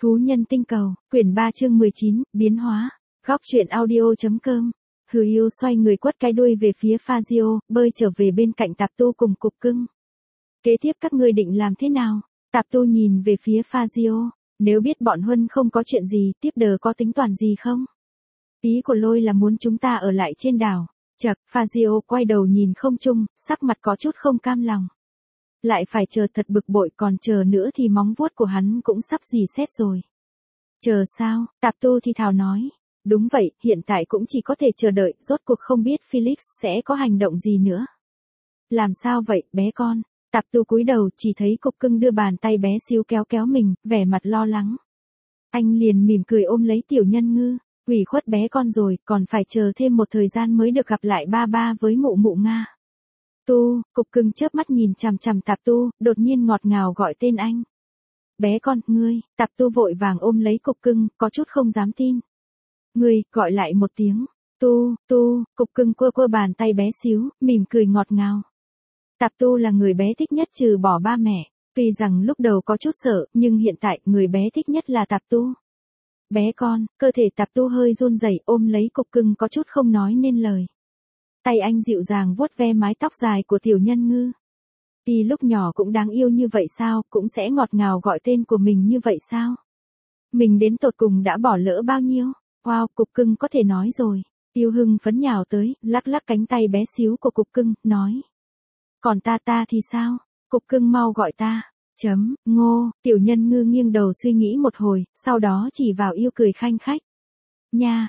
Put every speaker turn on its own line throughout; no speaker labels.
Thú nhân tinh cầu, quyển 3 chương 19, biến hóa. Góc truyện audio.com. Hừ yêu xoay người quất cái đuôi về phía Fazio, bơi trở về bên cạnh Tạp Tu cùng Cục Cưng. Kế tiếp các ngươi định làm thế nào? Tạp Tu nhìn về phía Fazio, nếu biết bọn Huân không có chuyện gì, tiếp đờ có tính toán gì không? Ý của Lôi là muốn chúng ta ở lại trên đảo. Chậc, Fazio quay đầu nhìn không trung, sắc mặt có chút không cam lòng. Lại phải chờ thật bực bội, còn chờ nữa thì móng vuốt của hắn cũng sắp dì xét rồi. Chờ sao? Tạp Tu thì thào nói. Đúng vậy, hiện tại cũng chỉ có thể chờ đợi, rốt cuộc không biết Felix sẽ có hành động gì nữa. Làm sao vậy, bé con? Tạp Tu cúi đầu, chỉ thấy Cục Cưng đưa bàn tay bé xíu kéo kéo mình, vẻ mặt lo lắng. Anh liền mỉm cười ôm lấy Tiểu Nhân Ngư. Ủy khuất bé con rồi, còn phải chờ thêm một thời gian mới được gặp lại ba ba với mụ mụ Nga. Tu, Cục Cưng chớp mắt nhìn chằm chằm Tạp Tu, đột nhiên ngọt ngào gọi tên anh. Bé con, ngươi. Tạp Tu vội vàng ôm lấy Cục Cưng, có chút không dám tin. Ngươi, gọi lại một tiếng. Tu, Cục Cưng quơ quơ bàn tay bé xíu, mỉm cười ngọt ngào. Tạp Tu là người bé thích nhất trừ bỏ ba mẹ. Tuy rằng lúc đầu có chút sợ, nhưng hiện tại người bé thích nhất là Tạp Tu. Bé con, cơ thể Tạp Tu hơi run rẩy, ôm lấy Cục Cưng có chút không nói nên lời. Tay anh dịu dàng vuốt ve mái tóc dài của Tiểu Nhân Ngư. Tuy lúc nhỏ cũng đáng yêu như vậy sao, cũng sẽ ngọt ngào gọi tên của mình như vậy sao? Mình đến tột cùng đã bỏ lỡ bao nhiêu? Wow, Cục Cưng có thể nói rồi. Yêu hưng phấn nhào tới, lắc lắc cánh tay bé xíu của Cục Cưng, nói. Còn ta thì sao? Cục Cưng mau gọi ta. Ngô, Tiểu Nhân Ngư nghiêng đầu suy nghĩ một hồi, sau đó chỉ vào yêu cười khanh khách. Nha,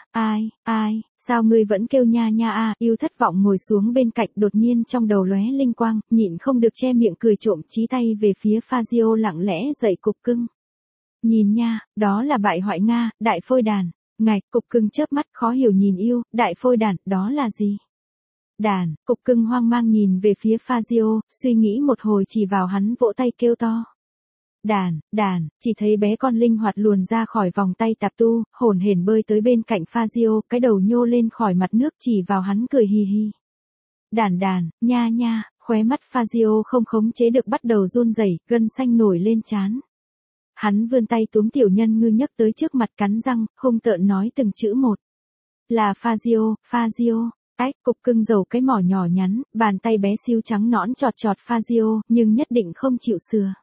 ai, sao ngươi vẫn kêu nha à, yêu thất vọng ngồi xuống bên cạnh, đột nhiên trong đầu lóe linh quang, nhịn không được che miệng cười trộm, chí tay về phía Fazio lặng lẽ dạy Cục Cưng. Nhìn nha, đó là bại hoại Nga, đại phôi đàn. Ngạch, Cục Cưng chớp mắt khó hiểu nhìn yêu, đại phôi đàn, đó là gì? Đàn, Cục Cưng hoang mang nhìn về phía Fazio, suy nghĩ một hồi chỉ vào hắn vỗ tay kêu to. Đàn, chỉ thấy bé con linh hoạt luồn ra khỏi vòng tay Tạp Tu, hồn hển bơi tới bên cạnh Fazio, cái đầu nhô lên khỏi mặt nước chỉ vào hắn cười hì hì. Đàn, nha, khóe mắt Fazio không khống chế được bắt đầu run rẩy, gân xanh nổi lên trán. Hắn vươn tay túm Tiểu Nhân Ngư nhấc tới trước mặt cắn răng, hung tợn nói từng chữ một. Là Fazio. Cục Cưng giầu cái mỏ nhỏ nhắn, bàn tay bé xíu trắng nõn chọt Fazio, nhưng nhất định không chịu sửa.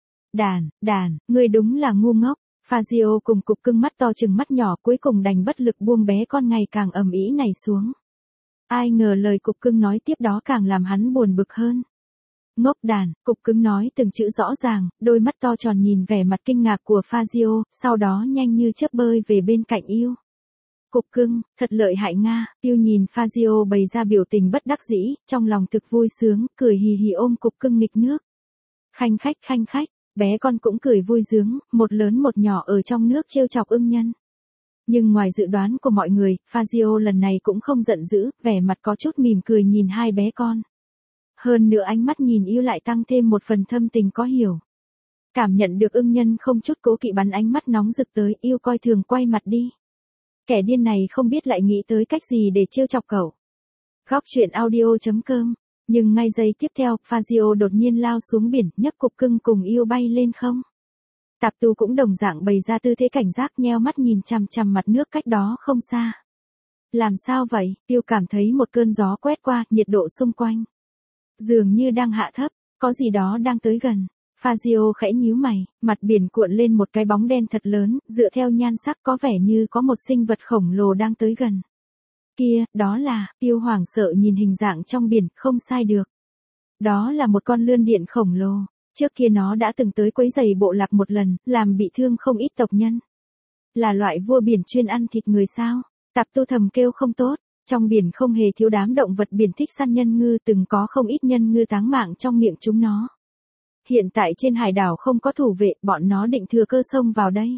Đàn, ngươi đúng là ngu ngốc. Fazio cùng Cục Cưng mắt to chừng mắt nhỏ cuối cùng đành bất lực buông bé con ngày càng ầm ĩ này xuống. Ai ngờ lời Cục Cưng nói tiếp đó càng làm hắn buồn bực hơn. Ngốc đàn, Cục Cưng nói từng chữ rõ ràng, đôi mắt to tròn nhìn vẻ mặt kinh ngạc của Fazio, sau đó nhanh như chớp bơi về bên cạnh yêu. Cục Cưng, thật lợi hại Nga, yêu nhìn Fazio bày ra biểu tình bất đắc dĩ, trong lòng thực vui sướng, cười hì hì ôm Cục Cưng nghịch nước. Khanh khách, bé con cũng cười vui sướng, một lớn một nhỏ ở trong nước trêu chọc ưng nhân. Nhưng ngoài dự đoán của mọi người, Fazio lần này cũng không giận dữ, vẻ mặt có chút mỉm cười nhìn hai bé con. Hơn nữa ánh mắt nhìn yêu lại tăng thêm một phần thâm tình có hiểu. Cảm nhận được ưng nhân không chút cố kỵ bắn ánh mắt nóng rực tới, yêu coi thường quay mặt đi. Kẻ điên này không biết lại nghĩ tới cách gì để trêu chọc cậu. Góc truyện audio.com. Nhưng ngay giây tiếp theo, Fazio đột nhiên lao xuống biển, nhấc Cục Cưng cùng yêu bay lên không. Tạp Tu cũng đồng dạng bày ra tư thế cảnh giác, nheo mắt nhìn chằm chằm mặt nước cách đó không xa. Làm sao vậy? Yêu cảm thấy một cơn gió quét qua, nhiệt độ xung quanh dường như đang hạ thấp, có gì đó đang tới gần. Fazio khẽ nhíu mày, mặt biển cuộn lên một cái bóng đen thật lớn, dựa theo nhan sắc có vẻ như có một sinh vật khổng lồ đang tới gần. Kia, đó là, yêu hoảng sợ nhìn hình dạng trong biển, không sai được. Đó là một con lươn điện khổng lồ, trước kia nó đã từng tới quấy rầy bộ lạc một lần, làm bị thương không ít tộc nhân. Là loại vua biển chuyên ăn thịt người sao? Tạp Tu thầm kêu không tốt, trong biển không hề thiếu đám động vật biển thích săn nhân ngư, từng có không ít nhân ngư táng mạng trong miệng chúng nó. Hiện tại trên hải đảo không có thủ vệ, bọn nó định thừa cơ xông vào đây.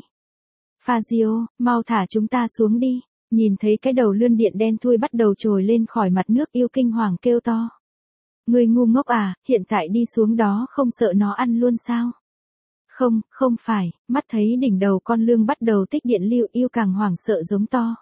Fazio, mau thả chúng ta xuống đi. Nhìn thấy cái đầu lươn điện đen thui bắt đầu trồi lên khỏi mặt nước, yêu kinh hoàng kêu to. Ngươi ngu ngốc à, hiện tại đi xuống đó không sợ nó ăn luôn sao? Không phải, mắt thấy đỉnh đầu con lươn bắt đầu tích điện lưu, yêu càng hoảng sợ giống to.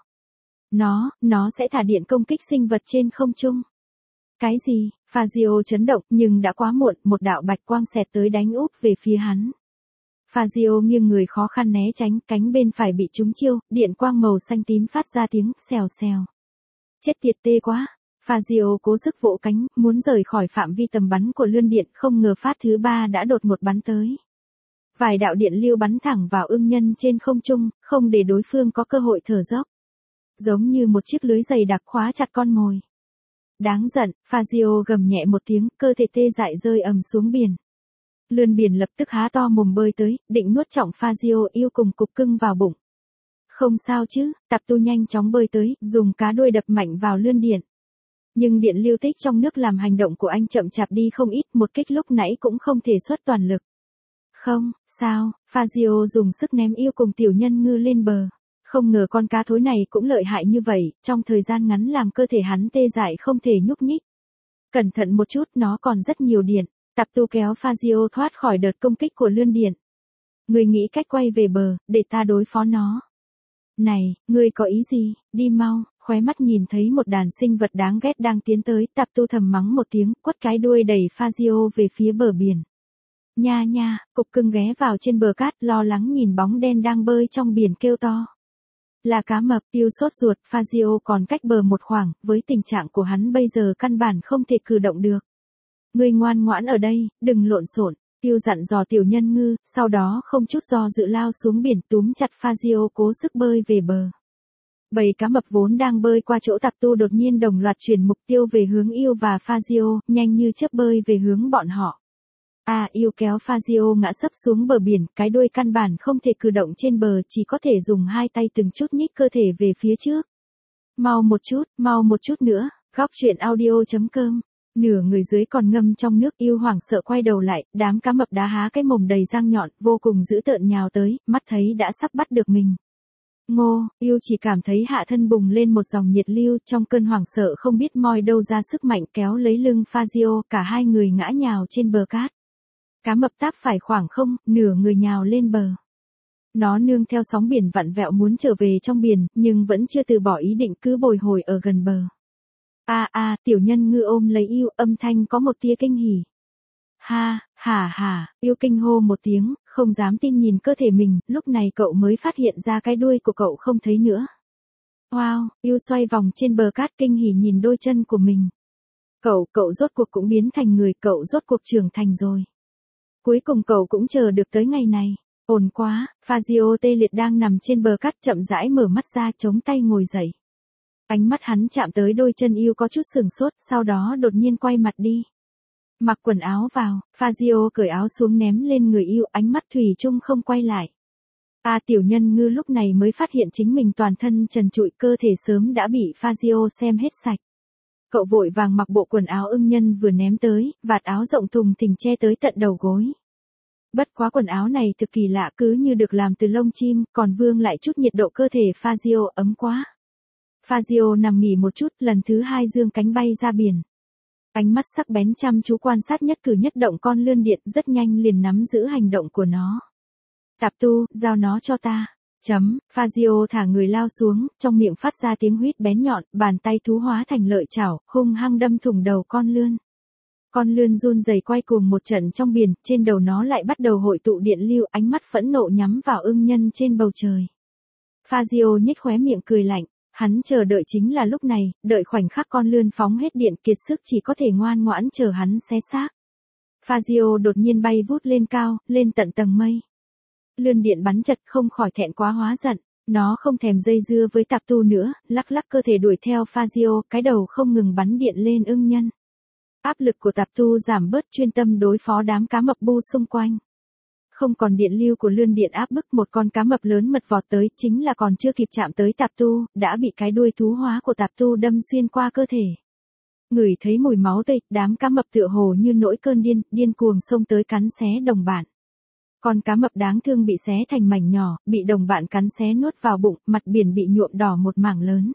Nó sẽ thả điện công kích sinh vật trên không trung. Cái gì? Fazio chấn động, nhưng đã quá muộn, một đạo bạch quang xẹt tới đánh úp về phía hắn. Fazio nghiêng người khó khăn né tránh, cánh bên phải bị trúng chiêu, điện quang màu xanh tím phát ra tiếng xèo xèo. Chết tiệt tê quá. Fazio cố sức vỗ cánh, muốn rời khỏi phạm vi tầm bắn của lươn điện, không ngờ phát thứ 3 đã đột ngột bắn tới. Vài đạo điện lưu bắn thẳng vào ưng nhân trên không trung, không để đối phương có cơ hội thở dốc. Giống như một chiếc lưới dày đặc khóa chặt con mồi. Đáng giận, Fazio gầm nhẹ một tiếng, cơ thể tê dại rơi ầm xuống biển. Lươn biển lập tức há to mồm bơi tới, định nuốt trọng Fazio yêu cùng cục cưng vào bụng. Không sao chứ, Tạp Tu nhanh chóng bơi tới, dùng cá đuôi đập mạnh vào lươn điện. Nhưng điện lưu tích trong nước làm hành động của anh chậm chạp đi không ít, một kích lúc nãy cũng không thể xuất toàn lực. Không, sao, Fazio dùng sức ném yêu cùng tiểu nhân ngư lên bờ. Không ngờ con cá thối này cũng lợi hại như vậy, trong thời gian ngắn làm cơ thể hắn tê dại không thể nhúc nhích. Cẩn thận một chút, nó còn rất nhiều điện. Tạp Tu kéo Fazio thoát khỏi đợt công kích của lươn điện. Ngươi nghĩ cách quay về bờ, để ta đối phó nó. Này, ngươi có ý gì, đi mau, khóe mắt nhìn thấy một đàn sinh vật đáng ghét đang tiến tới, Tạp Tu thầm mắng một tiếng, quất cái đuôi đẩy Fazio về phía bờ biển. Nha nha, cục cưng ghé vào trên bờ cát lo lắng nhìn bóng đen đang bơi trong biển kêu to. Là cá mập, Yêu sốt ruột, Fazio còn cách bờ một khoảng, với tình trạng của hắn bây giờ căn bản không thể cử động được. Ngươi ngoan ngoãn ở đây, đừng lộn xộn. Yêu dặn dò tiểu nhân ngư, sau đó không chút do dự lao xuống biển túm chặt Fazio cố sức bơi về bờ. Bầy cá mập vốn đang bơi qua chỗ Tạp Tu đột nhiên đồng loạt chuyển mục tiêu về hướng Yêu và Fazio, nhanh như chớp bơi về hướng bọn họ. Yêu kéo Fazio ngã sấp xuống bờ biển, cái đuôi căn bản không thể cử động trên bờ, chỉ có thể dùng hai tay từng chút nhích cơ thể về phía trước. Mau một chút nữa, góc truyện audio.com. Nửa người dưới còn ngâm trong nước, Yêu hoảng sợ quay đầu lại, đám cá mập đá há cái mồm đầy răng nhọn, vô cùng dữ tợn nhào tới, mắt thấy đã sắp bắt được mình. Ngô, Yêu chỉ cảm thấy hạ thân bùng lên một dòng nhiệt lưu, trong cơn hoảng sợ không biết moi đâu ra sức mạnh kéo lấy lưng Fazio, cả hai người ngã nhào trên bờ cát. Cá mập táp phải khoảng không, nửa người nhào lên bờ. Nó nương theo sóng biển vặn vẹo muốn trở về trong biển, nhưng vẫn chưa từ bỏ ý định cứ bồi hồi ở gần bờ. Tiểu nhân ngư ôm lấy Yêu, âm thanh có một tia kinh hỉ. Yêu kinh hô một tiếng, không dám tin nhìn cơ thể mình, lúc này cậu mới phát hiện ra cái đuôi của cậu không thấy nữa. Wow, Yêu xoay vòng trên bờ cát kinh hỉ nhìn đôi chân của mình. Cậu rốt cuộc cũng biến thành người, cậu rốt cuộc trưởng thành rồi. Cuối cùng cậu cũng chờ được tới ngày này. Ổn quá, Fazio tê liệt đang nằm trên bờ cát chậm rãi mở mắt ra, chống tay ngồi dậy. Ánh mắt hắn chạm tới đôi chân Yêu có chút sửng sốt, sau đó đột nhiên quay mặt đi. Mặc quần áo vào, Fazio cởi áo xuống ném lên người Yêu, ánh mắt thủy chung không quay lại. Tiểu nhân ngư lúc này mới phát hiện chính mình toàn thân trần trụi, cơ thể sớm đã bị Fazio xem hết sạch. Cậu vội vàng mặc bộ quần áo ưng nhân vừa ném tới, vạt áo rộng thùng thình che tới tận đầu gối. Bất quá quần áo này thực kỳ lạ, cứ như được làm từ lông chim, còn vương lại chút nhiệt độ cơ thể Fazio, ấm quá. Fazio nằm nghỉ một chút, lần thứ hai giương cánh bay ra biển. Ánh mắt sắc bén chăm chú quan sát nhất cử nhất động con lươn điện, rất nhanh liền nắm giữ hành động của nó. Tạp Tu, giao nó cho ta. Fazio thả người lao xuống, trong miệng phát ra tiếng huýt bén nhọn, bàn tay thú hóa thành lợi chảo, hung hăng đâm thủng đầu con lươn. Con lươn run rẩy quay cuồng một trận trong biển, trên đầu nó lại bắt đầu hội tụ điện lưu, ánh mắt phẫn nộ nhắm vào ưng nhân trên bầu trời. Fazio nhếch khóe miệng cười lạnh, hắn chờ đợi chính là lúc này, đợi khoảnh khắc con lươn phóng hết điện kiệt sức chỉ có thể ngoan ngoãn chờ hắn xé xác. Fazio đột nhiên bay vút lên cao, lên tận tầng mây. Lươn điện bắn chật không khỏi thẹn quá hóa giận, nó không thèm dây dưa với Tạp Tu nữa, lắc lắc cơ thể đuổi theo Fazio, cái đầu không ngừng bắn điện lên ưng nhân. Áp lực của Tạp Tu giảm bớt, chuyên tâm đối phó đám cá mập bu xung quanh. Không còn điện lưu của lươn điện áp bức, một con cá mập lớn mật vọt tới, chính là còn chưa kịp chạm tới Tạp Tu, đã bị cái đuôi thú hóa của Tạp Tu đâm xuyên qua cơ thể. Ngửi thấy mùi máu tươi, đám cá mập tựa hồ như nổi cơn điên cuồng xông tới cắn xé đồng bạn. Con cá mập đáng thương bị xé thành mảnh nhỏ, bị đồng bạn cắn xé nuốt vào bụng, mặt biển bị nhuộm đỏ một mảng lớn.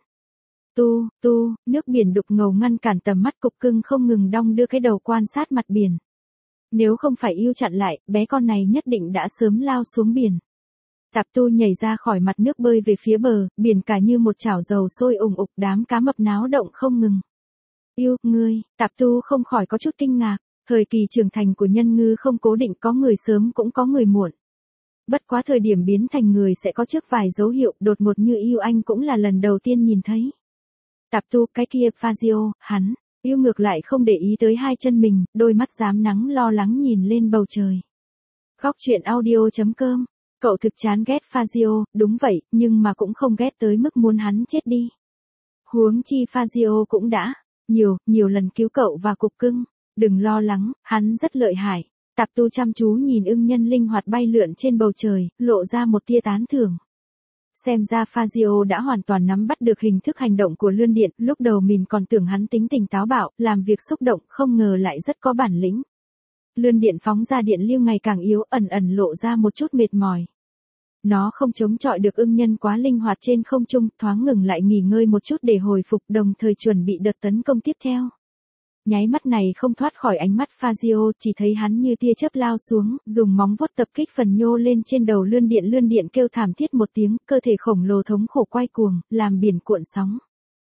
Nước biển đục ngầu ngăn cản tầm mắt, cục cưng không ngừng đong đưa cái đầu quan sát mặt biển. Nếu không phải Yêu chặn lại, bé con này nhất định đã sớm lao xuống biển. Tạp Tu nhảy ra khỏi mặt nước bơi về phía bờ, biển cả như một chảo dầu sôi ùng ục, đám cá mập náo động không ngừng. Yêu, ngươi, Tạp Tu không khỏi có chút kinh ngạc, thời kỳ trưởng thành của nhân ngư không cố định, có người sớm cũng có người muộn. Bất quá thời điểm biến thành người sẽ có trước vài dấu hiệu đột ngột như yêu anh cũng là lần đầu tiên nhìn thấy. Tạp tu cái kia Fazio, hắn, yêu ngược lại không để ý tới hai chân mình, đôi mắt dám nắng lo lắng nhìn lên bầu trời. Góc truyện audio.com, cậu thực chán ghét Fazio, đúng vậy, nhưng mà cũng không ghét tới mức muốn hắn chết đi. Huống chi Fazio cũng đã nhiều lần cứu cậu và cục cưng, đừng lo lắng, hắn rất lợi hại. Tạp tu chăm chú nhìn ưng nhân linh hoạt bay lượn trên bầu trời, lộ ra một tia tán thưởng. Xem ra Fazio đã hoàn toàn nắm bắt được hình thức hành động của Lươn Điện, lúc đầu mình còn tưởng hắn tính tình táo bạo, làm việc xúc động, không ngờ lại rất có bản lĩnh. Lươn Điện phóng ra điện lưu ngày càng yếu, ẩn ẩn lộ ra một chút mệt mỏi. Nó không chống chọi được ưng nhân quá linh hoạt trên không trung, thoáng ngừng lại nghỉ ngơi một chút để hồi phục, đồng thời chuẩn bị đợt tấn công tiếp theo. Nháy mắt này không thoát khỏi ánh mắt Fazio, chỉ thấy hắn như tia chớp lao xuống, dùng móng vuốt tập kích phần nhô lên trên đầu Lươn Điện kêu thảm thiết một tiếng, cơ thể khổng lồ thống khổ quay cuồng, làm biển cuộn sóng.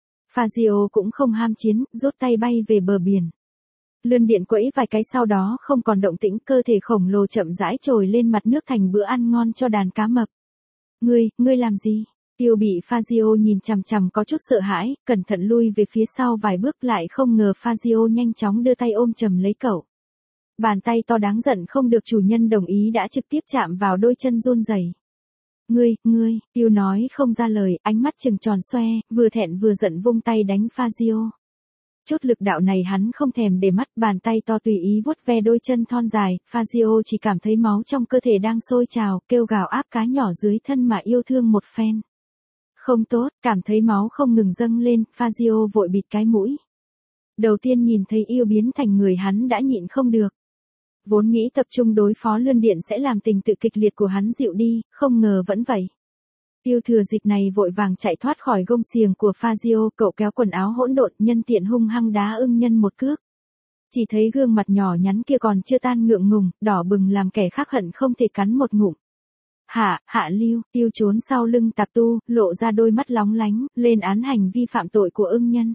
Fazio cũng không ham chiến, rút tay bay về bờ biển. Lươn Điện quẫy vài cái sau đó không còn động tĩnh, cơ thể khổng lồ chậm rãi trồi lên mặt nước thành bữa ăn ngon cho đàn cá mập. Ngươi làm gì? Tiêu bị Fazio nhìn chằm chằm có chút sợ hãi, cẩn thận lui về phía sau vài bước, lại không ngờ Fazio nhanh chóng đưa tay ôm chầm lấy cậu. Bàn tay to đáng giận không được chủ nhân đồng ý đã trực tiếp chạm vào đôi chân run rẩy. Ngươi, Tiêu nói không ra lời, ánh mắt trừng tròn xoe, vừa thẹn vừa giận vung tay đánh Fazio. Chút lực đạo này hắn không thèm để mắt, bàn tay to tùy ý vuốt ve đôi chân thon dài, Fazio chỉ cảm thấy máu trong cơ thể đang sôi trào, kêu gào áp cá nhỏ dưới thân mà yêu thương một phen. Không tốt, cảm thấy máu không ngừng dâng lên, Fazio vội bịt cái mũi. Đầu tiên nhìn thấy yêu biến thành người hắn đã nhịn không được. Vốn nghĩ tập trung đối phó Lươn Điện sẽ làm tình tự kịch liệt của hắn dịu đi, không ngờ vẫn vậy. Yêu thừa dịp này vội vàng chạy thoát khỏi gông xiềng của Fazio, cậu kéo quần áo hỗn độn, nhân tiện hung hăng đá ưng nhân một cước. Chỉ thấy gương mặt nhỏ nhắn kia còn chưa tan ngượng ngùng, đỏ bừng làm kẻ khác hận không thể cắn một ngụm. Hạ lưu, Tiêu trốn sau lưng Tạp tu, lộ ra đôi mắt lóng lánh, lên án hành vi phạm tội của ưng nhân.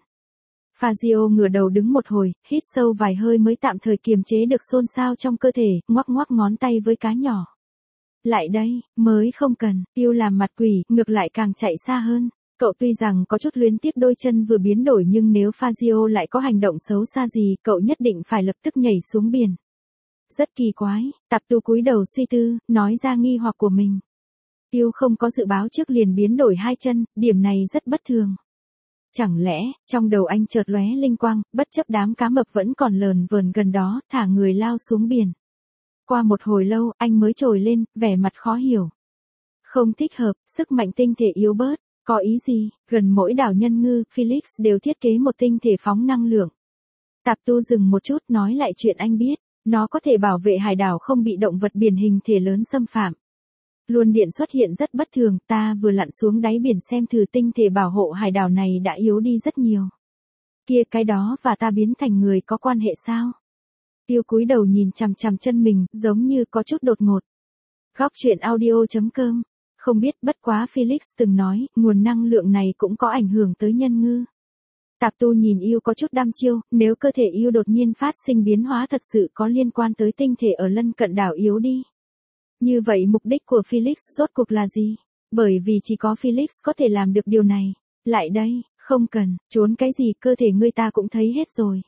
Fazio ngửa đầu đứng một hồi, hít sâu vài hơi mới tạm thời kiềm chế được xôn xao trong cơ thể, ngoắc ngoắc ngón tay với cá nhỏ. Lại đây, mới không cần, Tiêu làm mặt quỷ, ngược lại càng chạy xa hơn. Cậu tuy rằng có chút luyến tiếc đôi chân vừa biến đổi, nhưng nếu Fazio lại có hành động xấu xa gì, cậu nhất định phải lập tức nhảy xuống biển. Rất kỳ quái, Tạp tu cúi đầu suy tư, nói ra nghi hoặc của mình. Tiêu không có dự báo trước liền biến đổi hai chân, điểm này rất bất thường. Chẳng lẽ, trong đầu anh chợt lóe linh quang, bất chấp đám cá mập vẫn còn lờn vờn gần đó, thả người lao xuống biển. Qua một hồi lâu, anh mới trồi lên, vẻ mặt khó hiểu. Không thích hợp, sức mạnh tinh thể yếu bớt, có ý gì? Gần mỗi đảo Nhân Ngư, Felix đều thiết kế một tinh thể phóng năng lượng. Tạp tu dừng một chút, nói lại chuyện anh biết. Nó có thể bảo vệ hải đảo không bị động vật biển hình thể lớn xâm phạm. Luân điện xuất hiện rất bất thường, ta vừa lặn xuống đáy biển xem thử, tinh thể bảo hộ hải đảo này đã yếu đi rất nhiều. Kia, cái đó và ta biến thành người có quan hệ sao? Tiêu cúi đầu nhìn chằm chằm chân mình, giống như có chút đột ngột. Góc truyện audio.com, không biết, bất quá Felix từng nói, nguồn năng lượng này cũng có ảnh hưởng tới Nhân Ngư. Tạp tu nhìn yêu có chút đăm chiêu, nếu cơ thể yêu đột nhiên phát sinh biến hóa thật sự có liên quan tới tinh thể ở lân cận đảo yếu đi. Như vậy mục đích của Felix rốt cuộc là gì? Bởi vì chỉ có Felix có thể làm được điều này. Lại đây, không cần, trốn cái gì, cơ thể ngươi ta cũng thấy hết rồi.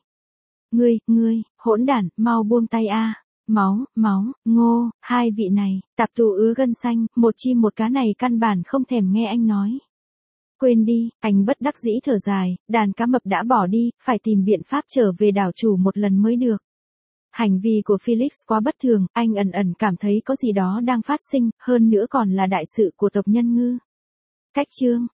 Ngươi, hỗn đản, mau buông tay a. Máu, ngô, hai vị này, Tạp tu ứa gân xanh, một chim một cá này căn bản không thèm nghe anh nói. Quên đi, anh bất đắc dĩ thở dài, đàn cá mập đã bỏ đi, phải tìm biện pháp trở về đảo chủ một lần mới được. Hành vi của Felix quá bất thường, anh ẩn cảm thấy có gì đó đang phát sinh, hơn nữa còn là đại sự của tộc Nhân Ngư. Cách chương